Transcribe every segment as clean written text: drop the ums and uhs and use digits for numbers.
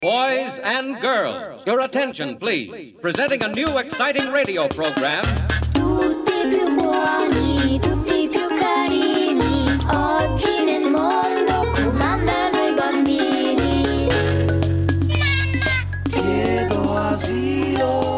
Boys and girls, your attention please. Presenting a new exciting radio program. Tutti più buoni, tutti più carini. Oggi nel mondo comandano i bambini. Chiedo asilo.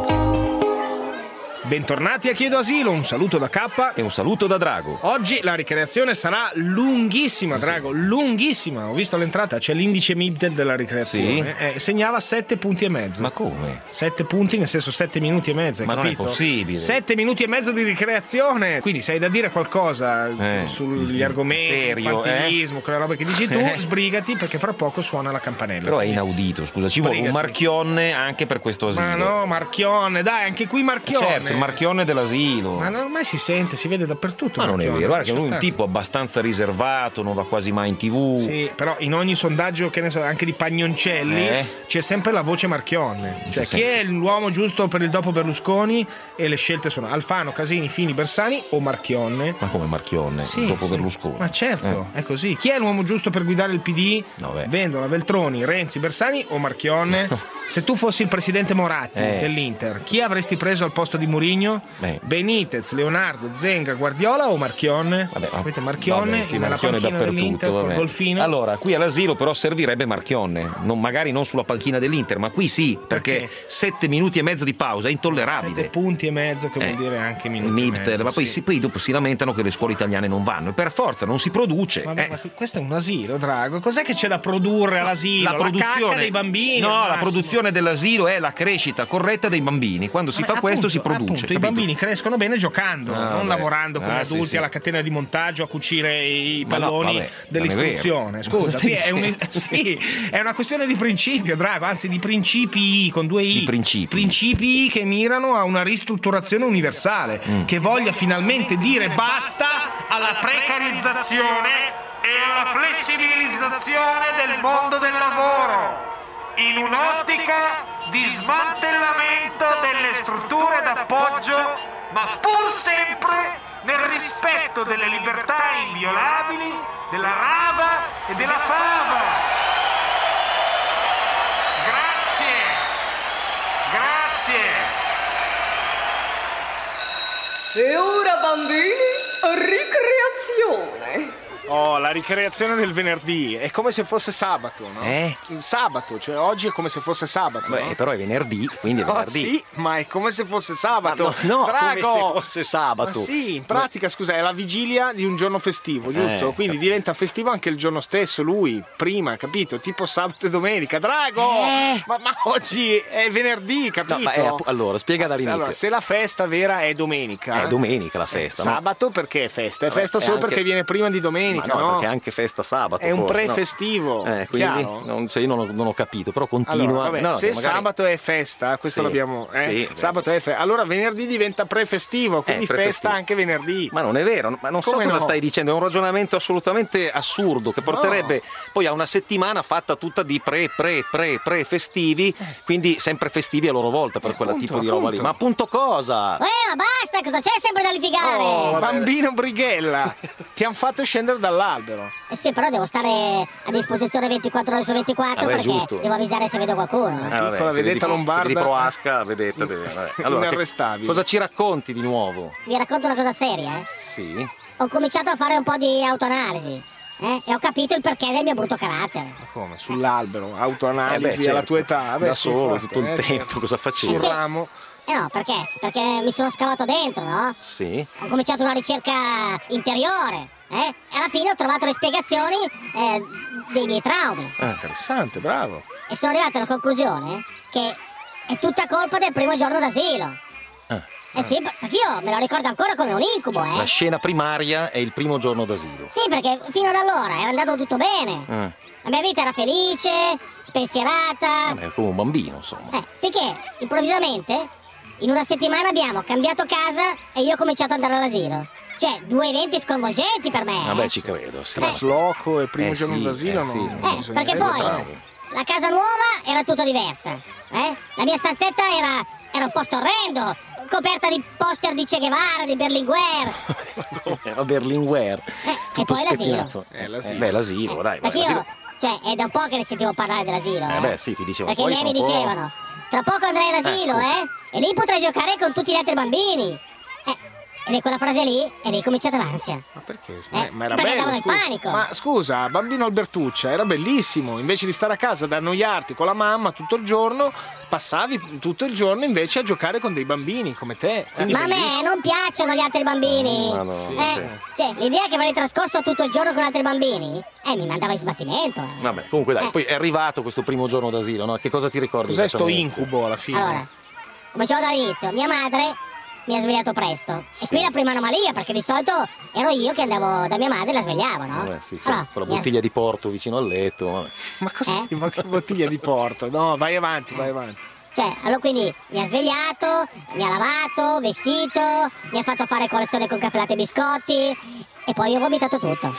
Bentornati a Chiedo Asilo, un saluto da K e un saluto da Drago. Oggi la ricreazione sarà lunghissima, Drago, lunghissima. Ho visto l'entrata, c'è l'indice Mibtel della ricreazione. Segnava 7 punti e mezzo. Ma come? 7 punti, nel senso 7 minuti e mezzo, hai Ma capito? non è possibile. 7 minuti e mezzo di ricreazione. Quindi se hai da dire qualcosa sugli argomenti, serio, infantilismo, quelle robe che dici tu, sbrigati perché fra poco suona la campanella. Però è inaudito, scusa, ci vuole un marchionne anche per questo asilo. Ma no, marchionne, dai, anche qui marchionne. Certo, il marchionne dell'asilo. Ma ormai si sente, si vede dappertutto. Ma non è vero, guarda che lui è un tipo tipo abbastanza riservato, non va quasi mai in TV. Sì, però in ogni sondaggio, che ne so, anche di Pagnoncelli, c'è sempre la voce marchionne. Cioè, chi è l'uomo giusto per il dopo Berlusconi? E le scelte sono Alfano, Casini, Fini, Bersani o Marchionne. Ma come Marchionne? Sì, dopo Berlusconi? Ma certo, è così. Chi è l'uomo giusto per guidare il PD? Vendola, Veltroni, Renzi, Bersani o Marchionne? Se tu fossi il presidente Moratti dell'Inter, chi avresti preso al posto di Mourinho? Benitez, Leonardo, Zenga, Guardiola o Marchionne? Avete Marchionne nella panchina dell'Inter col golfino? Allora, qui all'asilo però servirebbe Marchionne, magari non sulla panchina dell'Inter, ma qui sì, perché 7 minuti e mezzo di pausa è intollerabile. 7 punti e mezzo, che vuol dire anche minuti e mezzo, ma poi dopo si lamentano che le scuole italiane non vanno e per forza non si produce. Vabbè, ma questo è un asilo, Drago. Cos'è che c'è da produrre all'asilo? La produzione cacca dei bambini? No, la produzione dell'asilo è la crescita corretta dei bambini. Quando si fa questo si produce. I bambini crescono bene giocando, non lavorando come adulti sì. alla catena di montaggio a cucire i palloni dell'istruzione. Scusa, è una questione di principio, Drago, anzi di principi con 2 i. Principi che mirano a una ristrutturazione universale, che voglia finalmente dire basta alla precarizzazione e alla flessibilizzazione del mondo del lavoro, in un'ottica di smantellamento delle strutture d'appoggio, ma pur sempre nel rispetto delle libertà inviolabili della rava e della fava. Grazie. E ora, bambini, ricreazione. Oh, la ricreazione del venerdì è come se fosse sabato, no? Il sabato, cioè oggi è come se fosse sabato. No? Però è venerdì, quindi è venerdì. Sì, ma è come se fosse sabato. No, Drago, come se fosse sabato. Ma sì, in pratica, scusa, è la vigilia di un giorno festivo, giusto? Quindi diventa festivo anche il giorno stesso, lui, prima, capito? Tipo sabato e domenica. Drago! Ma oggi è venerdì, capito? No, allora, spiega dall'inizio. Allora, se la festa vera è domenica. È domenica la festa, no? Sabato perché è festa? È festa solo perché viene prima di domenica. Ma no, perché è anche festa sabato. È un forse, pre-festivo. Quindi non ho capito, però continua. Allora, se magari... sabato è festa, questo l'abbiamo. Sabato è festa. Allora venerdì diventa pre-festivo, quindi festa anche venerdì. Ma non è vero, ma non so cosa stai dicendo. È un ragionamento assolutamente assurdo che porterebbe poi a una settimana fatta tutta di pre-festivi, quindi sempre festivi a loro volta per quella tipo di roba lì. Ma appunto cosa? Ma basta, cosa c'è sempre da litigare? Oh, bambino brighella, ti hanno fatto scendere dall'albero. Sì, però devo stare a disposizione 24 ore su 24 perché giusto. Devo avvisare se vedo qualcuno. Piccola vedetta lombarda. Se vedi Proasca, vedetta allora, inarrestabile. Cosa ci racconti di nuovo? Vi racconto una cosa seria, Sì. Ho cominciato a fare un po' di autoanalisi. E ho capito il perché del mio brutto carattere. Ma come? Sull'albero? Autoanalisi alla tua età? Da solo, tutto il tempo, cosa facevi? Sul ramo? No, perché? Perché mi sono scavato dentro, no? Sì. Ho cominciato una ricerca interiore, e alla fine ho trovato le spiegazioni dei miei traumi. Interessante, bravo. E sono arrivato alla conclusione che è tutta colpa del primo giorno d'asilo. Sì, perché io me lo ricordo ancora come un incubo, La scena primaria è il primo giorno d'asilo. Sì, perché fino ad allora era andato tutto bene. La mia vita era felice, spensierata. Come un bambino, insomma. Finché, improvvisamente, in una settimana abbiamo cambiato casa e io ho cominciato ad andare all'asilo. Cioè, 2 eventi sconvolgenti per me. Vabbè, ci credo, sì. Trasloco e primo giorno d'asilo perché poi la casa nuova era tutta diversa. La mia stanzetta era un posto orrendo, coperta di poster di Che Guevara, di Berlinguer. Berlinguer. E poi l'asilo. L'asilo, dai. Perché io Cioè, è da un po' che ne sentivo parlare dell'asilo, Beh, sì, ti dicevano. Perché i miei mi dicevano, tra poco andrai all'asilo, e lì potrai giocare con tutti gli altri bambini. Ed è quella frase lì, e lì è cominciata l'ansia. Ma perché? Ma era perché bello, in panico. Ma scusa, bambino Albertuccia, era bellissimo. Invece di stare a casa ad annoiarti con la mamma tutto il giorno, passavi tutto il giorno invece a giocare con dei bambini come te. Ma a me non piacciono gli altri bambini. Cioè, l'idea che avrei trascorso tutto il giorno con altri bambini, mi mandava in sbattimento. Vabbè, comunque dai, poi è arrivato questo primo giorno d'asilo, no? Che cosa ti ricordi? Cos'è sto incubo alla fine? Allora, cominciamo dall'inizio. Mia madre mi ha svegliato presto. E qui la prima anomalia, perché di solito ero io che andavo da mia madre e la svegliavo, no? Sì. Allora, con la bottiglia di porto vicino al letto. Vabbè. Ma cosa? Ma che bottiglia di porto? No, vai avanti. Cioè, allora quindi mi ha svegliato, mi ha lavato, vestito, mi ha fatto fare colazione con caffè latte e biscotti e poi ho vomitato tutto.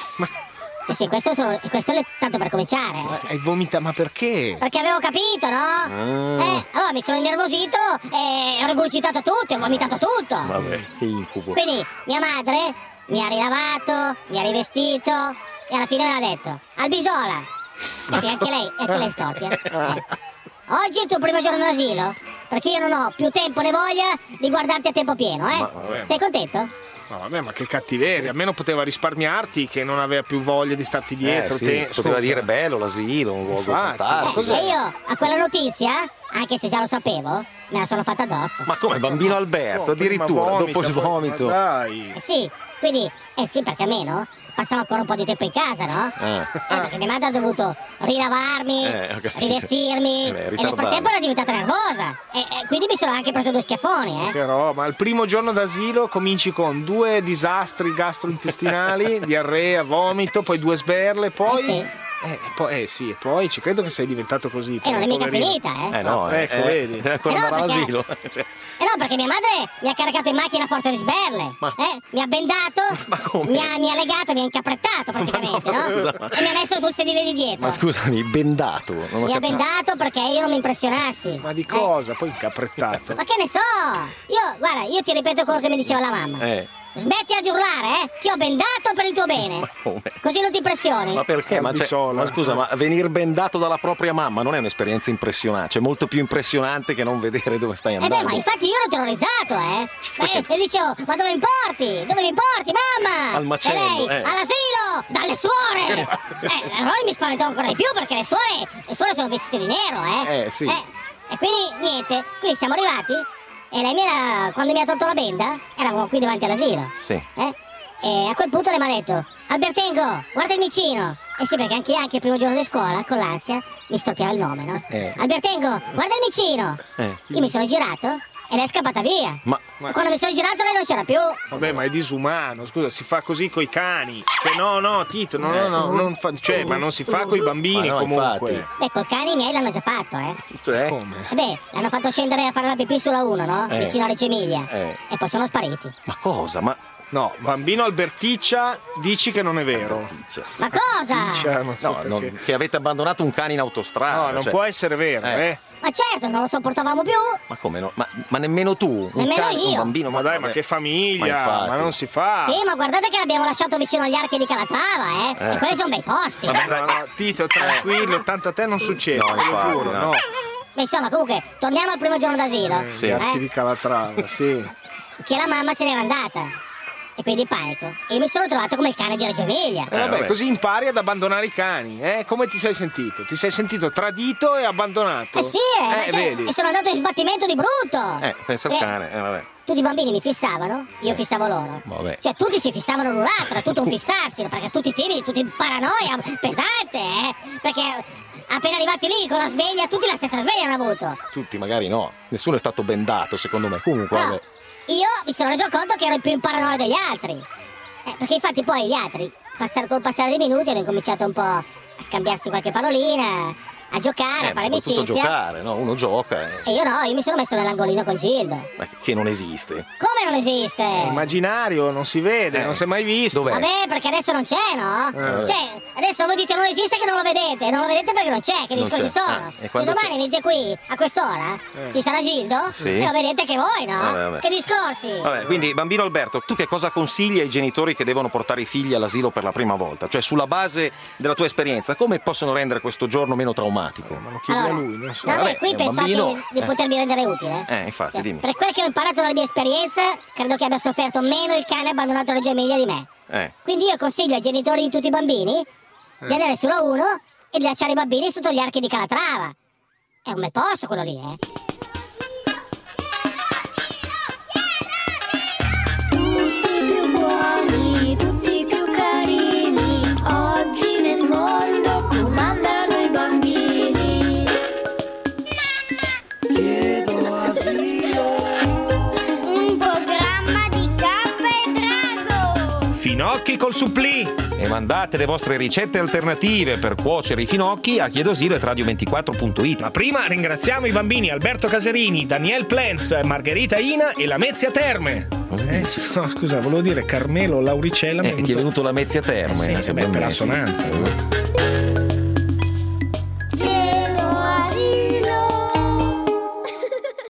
Sì, questo è tanto per cominciare. Hai vomitato, ma perché? Perché avevo capito, no? Allora mi sono innervosito e ho regurgitato tutto, ho vomitato tutto. Vabbè, che incubo. Quindi mia madre mi ha rilavato, mi ha rivestito e alla fine me l'ha detto: Albisola, perché anche lei storpia. Oggi è il tuo primo giorno d'asilo, perché io non ho più tempo né voglia di guardarti a tempo pieno, Sei contento? No, vabbè, ma che cattiveria, almeno poteva risparmiarti che non aveva più voglia di starti dietro. Poteva dire bello l'asilo, un luogo fantastico. E io a quella notizia, anche se già lo sapevo, me la sono fatta addosso. Ma come bambino Alberto, addirittura dopo il vomito? Dai. Sì, quindi, sì, perché almeno passavo ancora un po' di tempo in casa, no? Perché mia madre ha dovuto rilavarmi, rivestirmi, e nel frattempo era diventata nervosa. E quindi mi sono anche preso 2 schiaffoni, Però, ma al primo giorno d'asilo cominci con 2 disastri gastrointestinali, diarrea, vomito, poi 2 sberle, poi... poi ci credo che sei diventato così. E non è mica finita, ecco, vedi. Deve ancora andare all'asilo. No, perché mia madre mi ha caricato in macchina a forza di sberle. Mi ha bendato, mi ha legato, mi ha incaprettato praticamente, no? E mi ha messo sul sedile di dietro. Ma scusami, bendato? Mi ha bendato perché io non mi impressionassi. Ma di cosa? Poi incaprettato? Ma che ne so? Io ti ripeto quello che mi diceva la mamma. Smettila di urlare, ti ho bendato per il tuo bene. Così non ti impressioni. Ma perché? Ma scusa, ma venir bendato dalla propria mamma non è un'esperienza impressionante? Cioè, molto più impressionante che non vedere dove stai andando. Ma infatti io ero terrorizzato, E dicevo, ma dove mi porti? Dove mi porti, mamma? Al macello, E lei, all'asilo, dalle suore. Allora mi spaventò ancora di più perché le suore sono vestite di nero, sì. E quindi niente, quindi siamo arrivati. E lei quando mi ha tolto la benda, eravamo qui davanti all'asilo. Sì. E a quel punto lei mi ha detto: Albertengo, guarda il micino. Sì, perché anche il primo giorno di scuola, con l'ansia, mi storpiava il nome, no? Albertengo, guarda il micino. Io mi sono girato e lei è scappata via. Ma quando mi sono girato lei non c'era più. Vabbè, ma è disumano, scusa, si fa così coi cani. Cioè, no, Tito, non fa, cioè, ma non si fa coi bambini comunque. Infatti. Col cane i miei l'hanno già fatto, Cioè? Come? L'hanno fatto scendere a fare la pipì sulla 1, no? Vicino a Reggio Emilia. E poi sono spariti. Ma cosa? Ma... No, bambino Alberticcia, dici che non è vero. Ma cosa? Che avete abbandonato un cane in autostrada. No, non può essere vero, Ma certo, non lo sopportavamo più. Ma come no? Ma nemmeno tu? Nemmeno io. Un bambino, ma dai, ma che famiglia, ma non si fa. Sì, ma guardate che l'abbiamo lasciato vicino agli archi di Calatrava, E quelli sono bei posti. No, Tito, tranquillo, tanto a te non succede, te lo giuro, no. Beh, insomma, comunque, torniamo al primo giorno d'asilo. Gli archi di Calatrava, sì. Che la mamma se n'era andata. E quindi panico. E io mi sono trovato come il cane di Reggio Emilia. Vabbè, così impari ad abbandonare i cani, Come ti sei sentito? Ti sei sentito tradito e abbandonato? Sì, e sono andato in sbattimento di brutto. Pensa al cane, vabbè. Tutti i bambini mi fissavano, io fissavo loro. Vabbè. Cioè tutti si fissavano l'un l'altro, era tutto un fissarsi, perché tutti timidi, tutti in paranoia pesante, Perché appena arrivati lì con la sveglia, tutti la stessa sveglia hanno avuto. Tutti magari no, nessuno è stato bendato secondo me, comunque vabbè. Io mi sono reso conto che ero più in paranoia degli altri. Perché infatti poi gli altri, col passare dei minuti, hanno incominciato un po' a scambiarsi qualche parolina, a giocare, a fare soprattutto amicizia. giocare, no? Uno gioca. E io no, io mi sono messo nell'angolino con Gildo. Ma che non esiste. Come non esiste? È immaginario, non si vede, non si è mai visto. Dov'è? Vabbè, perché adesso non c'è, no? Cioè, adesso voi dite non esiste che non lo vedete. Non lo vedete perché non c'è, che Non discorsi c'è. sono. E Se quando domani c'è? venite qui a quest'ora, ci sarà Gildo, Sì. e lo vedete che voi, no? Vabbè. Che discorsi? Vabbè, quindi bambino Alberto, tu che cosa consigli ai genitori che devono portare i figli all'asilo per la prima volta? Cioè, sulla base della tua esperienza, come possono rendere questo giorno meno traumatico? Ma lo chiedi a Allora, lui, non so. no, Vabbè, beh, qui è un penso bambino. anche di potermi rendere utile. Infatti, Cioè, dimmi. per quel che ho imparato dalla mia esperienza, credo che abbia sofferto meno il cane abbandonato a Reggio Emilia di me. Quindi io consiglio ai genitori di tutti i bambini di andare solo a uno e di lasciare i bambini sotto gli archi di Calatrava. È un bel posto quello lì, Tutti più buoni, tutti più carini, oggi nel mondo comandano i bambini. Chiedo asilo. Un programma di Cappa e Drago. Finocchi col supplì. E mandate le vostre ricette alternative per cuocere i finocchi a chiedosilo@radio24.it. Ma prima ringraziamo i bambini Alberto Caserini, Daniel Plenz, Margherita Ina e Lamezia Terme. No, scusa, volevo dire Carmelo Lauricella. Ti è venuto Lamezia Terme. Sì, per l'assonanza.